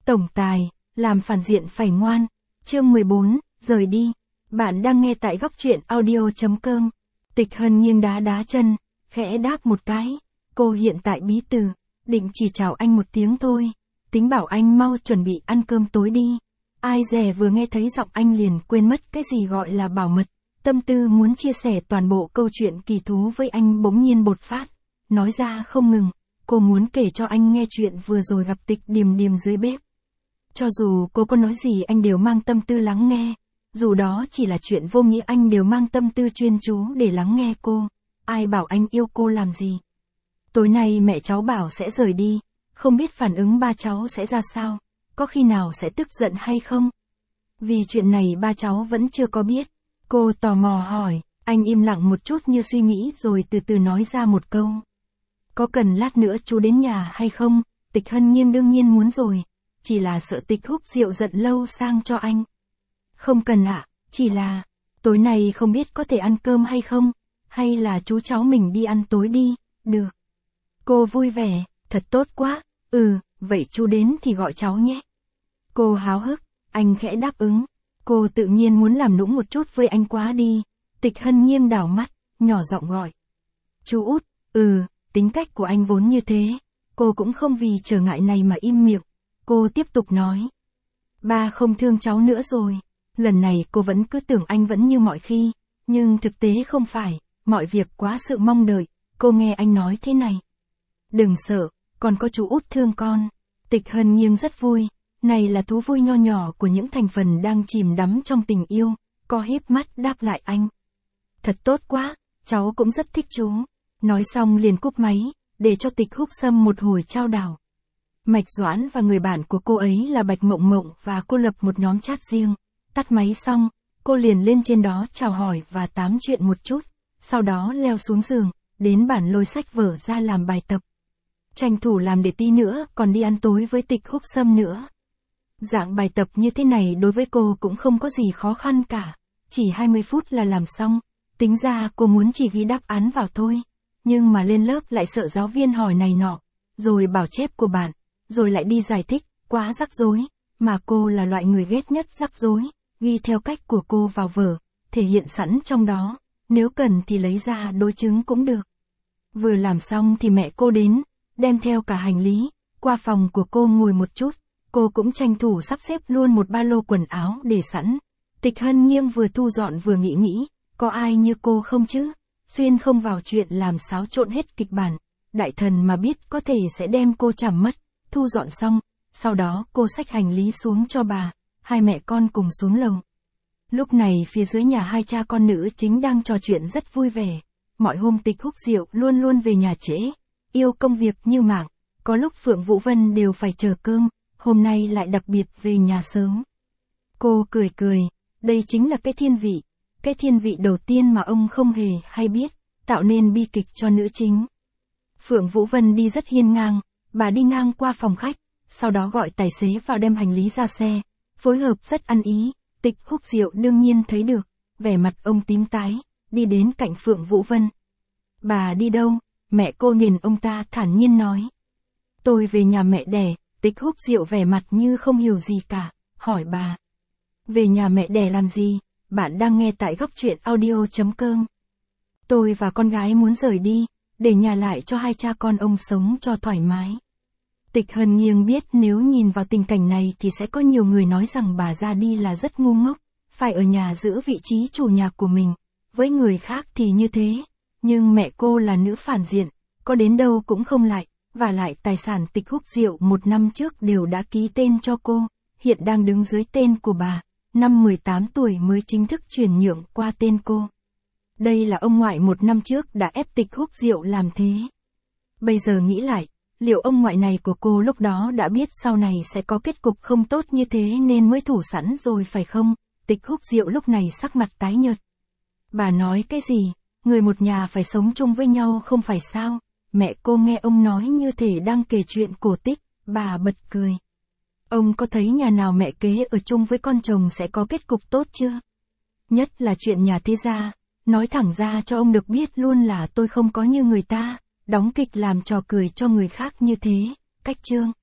Tổng tài, làm phản diện phải ngoan. Chương 14, rời đi. Bạn đang nghe tại góc truyện audio.com. Tịch Hân nghiêng đá đá chân, khẽ đáp một cái. Cô hiện tại bí từ, định chỉ chào anh một tiếng thôi. Tính bảo anh mau chuẩn bị ăn cơm tối đi. Ai dè vừa nghe thấy giọng anh liền quên mất cái gì gọi là bảo mật. Tâm tư muốn chia sẻ toàn bộ câu chuyện kỳ thú với anh bỗng nhiên bột phát. Nói ra không ngừng, cô muốn kể cho anh nghe chuyện vừa rồi gặp Tịch Điềm Điềm dưới bếp. Cho dù cô có nói gì anh đều mang tâm tư lắng nghe. Dù đó chỉ là chuyện vô nghĩa anh đều mang tâm tư chuyên chú để lắng nghe cô. Ai bảo anh yêu cô làm gì. Tối nay mẹ cháu bảo sẽ rời đi. Không biết phản ứng ba cháu sẽ ra sao. Có khi nào sẽ tức giận hay không? Vì chuyện này ba cháu vẫn chưa có biết. Cô tò mò hỏi. Anh im lặng một chút như suy nghĩ rồi từ từ nói ra một câu. Có cần lát nữa chú đến nhà hay không? Tịch Hân Nghiêng đương nhiên muốn rồi. Chỉ là sợ Tịch Húc Diệu giận lâu sang cho anh. Không cần ạ, chỉ là, tối nay không biết có thể ăn cơm hay không, hay là chú cháu mình đi ăn tối đi, được. Cô vui vẻ, thật tốt quá, vậy chú đến thì gọi cháu nhé. Cô háo hức, anh khẽ đáp ứng, cô tự nhiên muốn làm nũng một chút với anh quá đi. Tịch Hân Nghiêng đảo mắt, nhỏ giọng gọi. Chú Út, tính cách của anh vốn như thế, cô cũng không vì trở ngại này mà im miệng. Cô tiếp tục nói. Ba không thương cháu nữa rồi. Lần này cô vẫn cứ tưởng anh vẫn như mọi khi. Nhưng thực tế không phải. Mọi việc quá sự mong đợi. Cô nghe anh nói thế này. Đừng sợ, còn có chú Út thương con. Tịch Hân Nghiêng rất vui. Này là thú vui nho nhỏ của những thành phần đang chìm đắm trong tình yêu. Cô híp mắt đáp lại anh. Thật tốt quá, cháu cũng rất thích chú. Nói xong liền cúp máy, để cho Tịch Húc Sâm một hồi trao đảo. Mạch Doãn và người bạn của cô ấy là Bạch Mộng Mộng và cô lập một nhóm chat riêng. Tắt máy xong, cô liền lên trên đó chào hỏi và tám chuyện một chút. Sau đó leo xuống giường, đến bàn lôi sách vở ra làm bài tập. Tranh thủ làm để tí nữa còn đi ăn tối với Tịch Húc Sâm nữa. Dạng bài tập như thế này đối với cô cũng không có gì khó khăn cả. Chỉ 20 phút là làm xong. Tính ra cô muốn chỉ ghi đáp án vào thôi. Nhưng mà lên lớp lại sợ giáo viên hỏi này nọ. Rồi bảo chép của bạn. Rồi lại đi giải thích, quá rắc rối, mà cô là loại người ghét nhất rắc rối, ghi theo cách của cô vào vở, thể hiện sẵn trong đó, nếu cần thì lấy ra đối chứng cũng được. Vừa làm xong thì mẹ cô đến, đem theo cả hành lý, qua phòng của cô ngồi một chút, cô cũng tranh thủ sắp xếp luôn một ba lô quần áo để sẵn. Tịch Hân Nghiêng vừa thu dọn vừa nghĩ, có ai như cô không chứ, xuyên không vào chuyện làm xáo trộn hết kịch bản, đại thần mà biết có thể sẽ đem cô chảm mất. Thu dọn xong, sau đó cô xách hành lý xuống cho bà, hai mẹ con cùng xuống lầu. Lúc này phía dưới nhà hai cha con nữ chính đang trò chuyện rất vui vẻ. Mọi hôm Tịch Húc Diệu luôn luôn về nhà trễ, yêu công việc như mạng, có lúc Phượng Vũ Vân đều phải chờ cơm, hôm nay lại đặc biệt về nhà sớm. Cô cười, đây chính là cái thiên vị đầu tiên mà ông không hề hay biết, tạo nên bi kịch cho nữ chính. Phượng Vũ Vân đi rất hiên ngang. Bà đi ngang qua phòng khách, sau đó gọi tài xế vào đem hành lý ra xe, phối hợp rất ăn ý. Tịch Húc Diệu đương nhiên thấy được, vẻ mặt ông tím tái, đi đến cạnh Phượng Vũ Vân. Bà đi đâu? Mẹ cô nhìn ông ta thản nhiên nói. Tôi về nhà mẹ đẻ. Tịch Húc Diệu vẻ mặt như không hiểu gì cả, hỏi bà. Về nhà mẹ đẻ làm gì? Bạn đang nghe tại góc truyện audio.com. Tôi và con gái muốn rời đi, để nhà lại cho hai cha con ông sống cho thoải mái. Tịch Hân Nghiêng biết nếu nhìn vào tình cảnh này thì sẽ có nhiều người nói rằng bà ra đi là rất ngu ngốc, phải ở nhà giữ vị trí chủ nhà của mình. Với người khác thì như thế, nhưng mẹ cô là nữ phản diện, có đến đâu cũng không lại, và lại tài sản Tịch Húc Diệu 1 năm trước đều đã ký tên cho cô, hiện đang đứng dưới tên của bà, năm 18 tuổi mới chính thức chuyển nhượng qua tên cô. Đây là ông ngoại 1 năm trước đã ép Tịch Húc Diệu làm thế. Bây giờ nghĩ lại, liệu ông ngoại này của cô lúc đó đã biết sau này sẽ có kết cục không tốt như thế nên mới thủ sẵn rồi phải không? Tịch Húc Diệu lúc này sắc mặt tái nhợt. Bà nói cái gì? Người một nhà phải sống chung với nhau không phải sao? Mẹ cô nghe ông nói như thể đang kể chuyện cổ tích, bà bật cười. Ông có thấy nhà nào mẹ kế ở chung với con chồng sẽ có kết cục tốt chưa? Nhất là chuyện nhà thế gia. Nói thẳng ra cho ông được biết luôn là tôi không có như người ta, đóng kịch làm trò cười cho người khác như thế, cách chương.